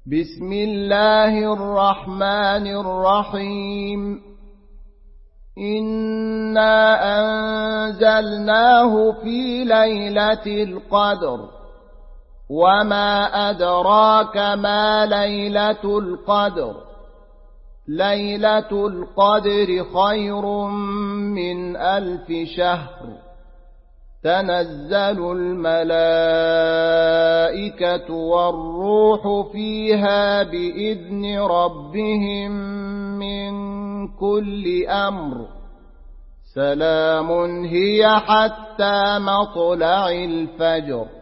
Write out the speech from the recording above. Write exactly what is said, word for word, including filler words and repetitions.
بسم الله الرحمن الرحيم إنا أنزلناه في ليلة القدر وما أدراك ما ليلة القدر ليلة القدر خير من ألف شهر تنزل الملائكة والروح فيها بإذن ربهم من كل أمر سلام هي حتى مطلع الفجر.